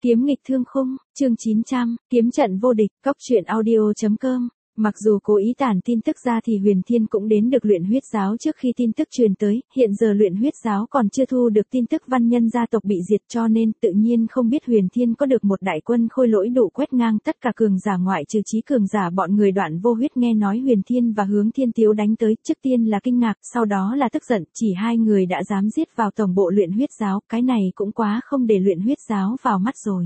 Kiếm nghịch thương khung, chương 900, kiếm trận vô địch, cóc truyện audio.com. Mặc dù cố ý tản tin tức ra thì Huyền Thiên cũng đến được luyện huyết giáo trước khi tin tức truyền tới, hiện giờ luyện huyết giáo còn chưa thu được tin tức văn nhân gia tộc bị diệt cho nên tự nhiên không biết Huyền Thiên có được một đại quân khôi lỗi đủ quét ngang tất cả cường giả ngoại trừ chí cường giả bọn người Đoạn Vô Huyết nghe nói Huyền Thiên và Hướng Thiên Tiếu đánh tới, trước tiên là kinh ngạc, sau đó là tức giận, chỉ hai người đã dám giết vào tổng bộ luyện huyết giáo, cái này cũng quá không để luyện huyết giáo vào mắt rồi.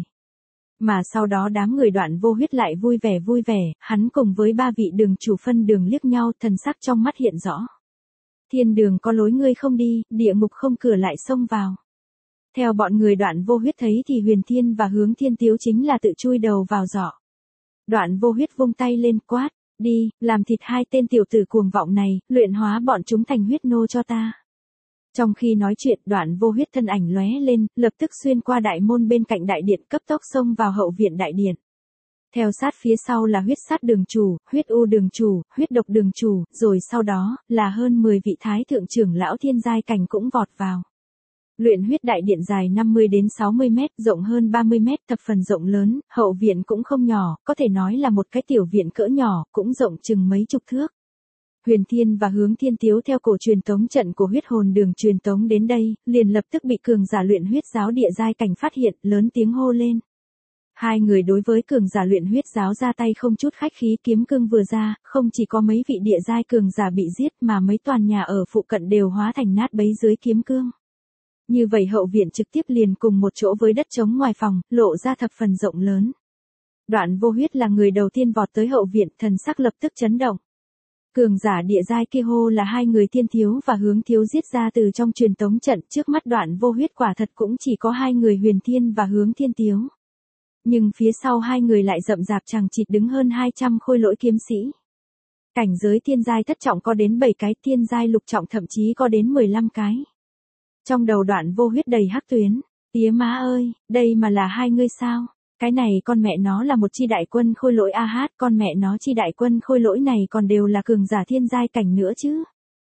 Mà sau đó đám người Đoạn Vô Huyết lại vui vẻ, hắn cùng với ba vị đường chủ phân đường liếc nhau, thần sắc trong mắt hiện rõ. Thiên đường có lối ngươi không đi, địa ngục không cửa lại xông vào. Theo bọn người Đoạn Vô Huyết thấy thì Huyền Thiên và Hướng Thiên Tiếu chính là tự chui đầu vào giỏ. Đoạn Vô Huyết vung tay lên quát, đi, làm thịt hai tên tiểu tử cuồng vọng này, luyện hóa bọn chúng thành huyết nô cho ta. Trong khi nói chuyện, Đoạn Vô Huyết thân ảnh lóe lên, lập tức xuyên qua đại môn bên cạnh đại điện, cấp tốc xông vào hậu viện đại điện. Theo sát phía sau là huyết sát đường chủ, huyết u đường chủ, huyết độc đường chủ, rồi sau đó là hơn 10 vị thái thượng trưởng lão thiên giai cảnh cũng vọt vào. Luyện huyết đại điện dài 50 đến 60 mét, rộng hơn 30 mét, thập phần rộng lớn, hậu viện cũng không nhỏ, có thể nói là một cái tiểu viện cỡ nhỏ, cũng rộng chừng mấy chục thước. Huyền Thiên và Hướng Thiên Tiếu theo cổ truyền tống trận của huyết hồn đường truyền tống đến đây, liền lập tức bị cường giả luyện huyết giáo địa giai cảnh phát hiện, lớn tiếng hô lên. Hai người đối với cường giả luyện huyết giáo ra tay không chút khách khí, kiếm cương vừa ra, không chỉ có mấy vị địa giai cường giả bị giết mà mấy toàn nhà ở phụ cận đều hóa thành nát bấy dưới kiếm cương. Như vậy hậu viện trực tiếp liền cùng một chỗ với đất trống ngoài phòng, lộ ra thập phần rộng lớn. Đoạn Vô Huyết là người đầu tiên vọt tới hậu viện, thần sắc lập tức chấn động. Cường giả địa giai kia hô là hai người Thiên Thiếu và Hướng Thiếu giết ra từ trong truyền tống trận, trước mắt Đoạn Vô Huyết quả thật cũng chỉ có hai người Huyền Thiên và Hướng Thiên Tiếu. Nhưng phía sau hai người lại rậm rạp chằng chịt đứng hơn 200 khôi lỗi kiếm sĩ. Cảnh giới thiên giai thất trọng có đến 7 cái, thiên giai lục trọng thậm chí có đến 15 cái. Trong đầu Đoạn Vô Huyết đầy hắc tuyến, tía má ơi, đây mà là hai ngươi sao? Cái này con mẹ nó là một chi đại quân khôi lỗi a hát, con mẹ nó chi đại quân khôi lỗi này còn đều là cường giả thiên giai cảnh nữa chứ.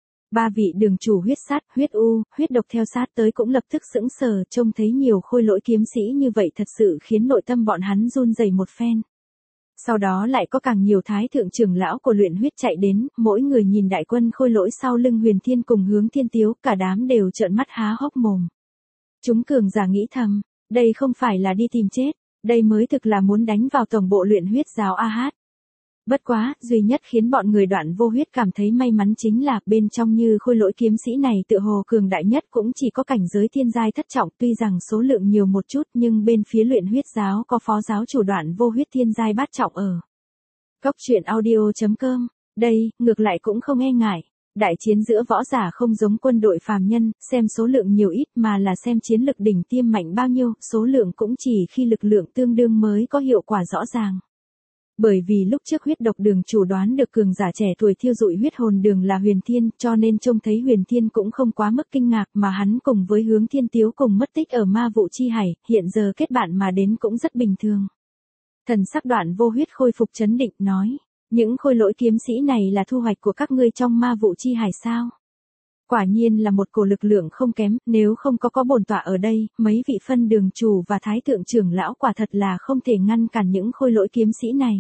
Ba vị đường chủ huyết sát, huyết u, huyết độc theo sát tới cũng lập tức sững sờ, trông thấy nhiều khôi lỗi kiếm sĩ như vậy thật sự khiến nội tâm bọn hắn run rẩy một phen. Sau đó lại có càng nhiều thái thượng trưởng lão của luyện huyết chạy đến, mỗi người nhìn đại quân khôi lỗi sau lưng Huyền Thiên cùng Hướng Thiên Tiếu, cả đám đều trợn mắt há hốc mồm. Chúng cường giả nghĩ thầm, đây không phải là đi tìm chết. Đây mới thực là muốn đánh vào tổng bộ luyện huyết giáo a hát. Bất quá, duy nhất khiến bọn người Đoạn Vô Huyết cảm thấy may mắn chính là bên trong như khôi lỗi kiếm sĩ này tựa hồ cường đại nhất cũng chỉ có cảnh giới thiên giai thất trọng, tuy rằng số lượng nhiều một chút nhưng bên phía luyện huyết giáo có phó giáo chủ Đoạn Vô Huyết thiên giai bát trọng ở. Cóc truyện audio.com, đây, ngược lại cũng không e ngại. Đại chiến giữa võ giả không giống quân đội phàm nhân, xem số lượng nhiều ít mà là xem chiến lực đỉnh tiêm mạnh bao nhiêu, số lượng cũng chỉ khi lực lượng tương đương mới có hiệu quả rõ ràng. Bởi vì lúc trước huyết độc đường chủ đoán được cường giả trẻ tuổi thiêu dụi huyết hồn đường là Huyền Thiên, cho nên trông thấy Huyền Thiên cũng không quá mức kinh ngạc mà hắn cùng với Hướng Thiên Tiếu cùng mất tích ở ma vụ chi hải, hiện giờ kết bạn mà đến cũng rất bình thường. Thần sắc Đoạn Vô Huyết khôi phục trấn định, nói. Những khôi lỗi kiếm sĩ này là thu hoạch của các ngươi trong ma vụ chi hải sao? Quả nhiên là một cổ lực lượng không kém, nếu không có bổn tọa ở đây, mấy vị phân đường chủ và thái thượng trưởng lão quả thật là không thể ngăn cản những khôi lỗi kiếm sĩ này.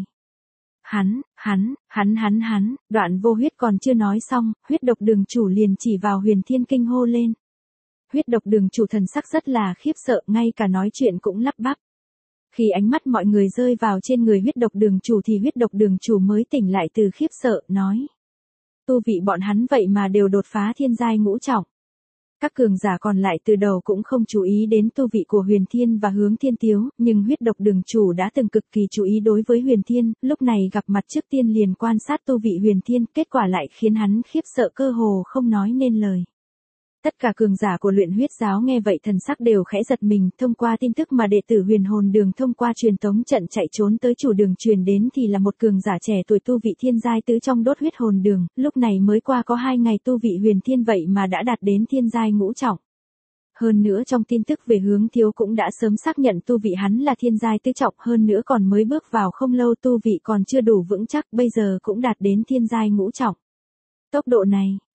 Hắn, Đoạn Vô Huyết còn chưa nói xong, huyết độc đường chủ liền chỉ vào Huyền Thiên kinh hô lên. Huyết độc đường chủ thần sắc rất là khiếp sợ, ngay cả nói chuyện cũng lắp bắp. Khi ánh mắt mọi người rơi vào trên người huyết độc đường chủ thì huyết độc đường chủ mới tỉnh lại từ khiếp sợ, nói. Tu vị bọn hắn vậy mà đều đột phá thiên giai ngũ trọng. Các cường giả còn lại từ đầu cũng không chú ý đến tu vị của Huyền Thiên và Hướng Thiên Tiếu, nhưng huyết độc đường chủ đã từng cực kỳ chú ý đối với Huyền Thiên, lúc này gặp mặt trước tiên liền quan sát tu vị Huyền Thiên, kết quả lại khiến hắn khiếp sợ cơ hồ không nói nên lời. Tất cả cường giả của luyện huyết giáo nghe vậy thần sắc đều khẽ giật mình, thông qua tin tức mà đệ tử huyền hồn đường thông qua truyền tống trận chạy trốn tới chủ đường truyền đến thì là một cường giả trẻ tuổi tu vị thiên giai tứ trong đốt huyết hồn đường, lúc này mới qua có 2 ngày tu vị Huyền Thiên vậy mà đã đạt đến thiên giai ngũ trọng. Hơn nữa trong tin tức về Hướng Thiếu cũng đã sớm xác nhận tu vị hắn là thiên giai tứ trọng, hơn nữa còn mới bước vào không lâu tu vị còn chưa đủ vững chắc, bây giờ cũng đạt đến thiên giai ngũ trọng. Tốc độ này,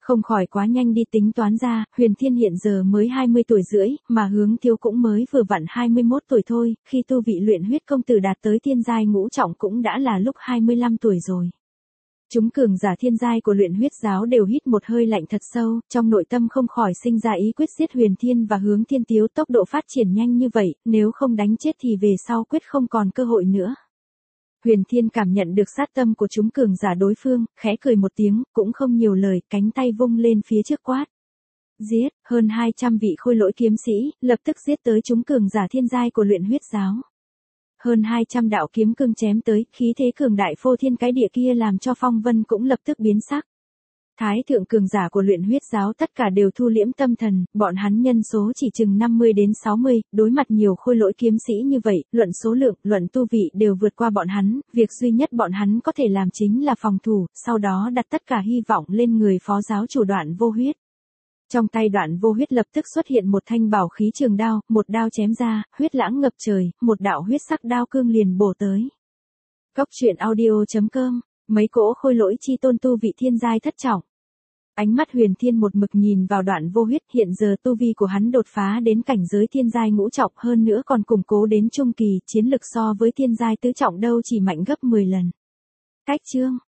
Không khỏi quá nhanh đi, tính toán ra, Huyền Thiên hiện giờ mới 20 tuổi rưỡi, mà Hướng Thiếu cũng mới vừa vặn 21 tuổi thôi, khi tu vị luyện huyết công tử đạt tới thiên giai ngũ trọng cũng đã là lúc 25 tuổi rồi. Chúng cường giả thiên giai của luyện huyết giáo đều hít một hơi lạnh thật sâu, trong nội tâm không khỏi sinh ra ý quyết giết Huyền Thiên và Hướng Thiên Tiếu, tốc độ phát triển nhanh như vậy, nếu không đánh chết thì về sau quyết không còn cơ hội nữa. Huyền Thiên cảm nhận được sát tâm của chúng cường giả đối phương, khẽ cười một tiếng, cũng không nhiều lời, cánh tay vung lên phía trước quát. Giết, hơn 200 vị khôi lỗi kiếm sĩ, lập tức giết tới chúng cường giả thiên giai của luyện huyết giáo. Hơn 200 đạo kiếm cương chém tới, khí thế cường đại phô thiên cái địa kia làm cho Phong Vân cũng lập tức biến sắc. Thái thượng cường giả của luyện huyết giáo tất cả đều thu liễm tâm thần, bọn hắn nhân số chỉ chừng 50 đến 60, đối mặt nhiều khôi lỗi kiếm sĩ như vậy, luận số lượng, luận tu vị đều vượt qua bọn hắn, việc duy nhất bọn hắn có thể làm chính là phòng thủ, sau đó đặt tất cả hy vọng lên người phó giáo chủ Đoạn Vô Huyết. Trong tay Đoạn Vô Huyết lập tức xuất hiện một thanh bảo khí trường đao, một đao chém ra, huyết lãng ngập trời, một đạo huyết sắc đao cương liền bổ tới. Cốc truyện audio.com, mấy cỗ khôi lỗi chi tôn tu vị thiên giai thất trọng. Ánh mắt Huyền Thiên một mực nhìn vào Đoạn Vô Huyết, hiện giờ tu vi của hắn đột phá đến cảnh giới thiên giai ngũ trọng, hơn nữa còn củng cố đến trung kỳ, chiến lực so với thiên giai tứ trọng đâu chỉ mạnh gấp 10 lần. Cách chương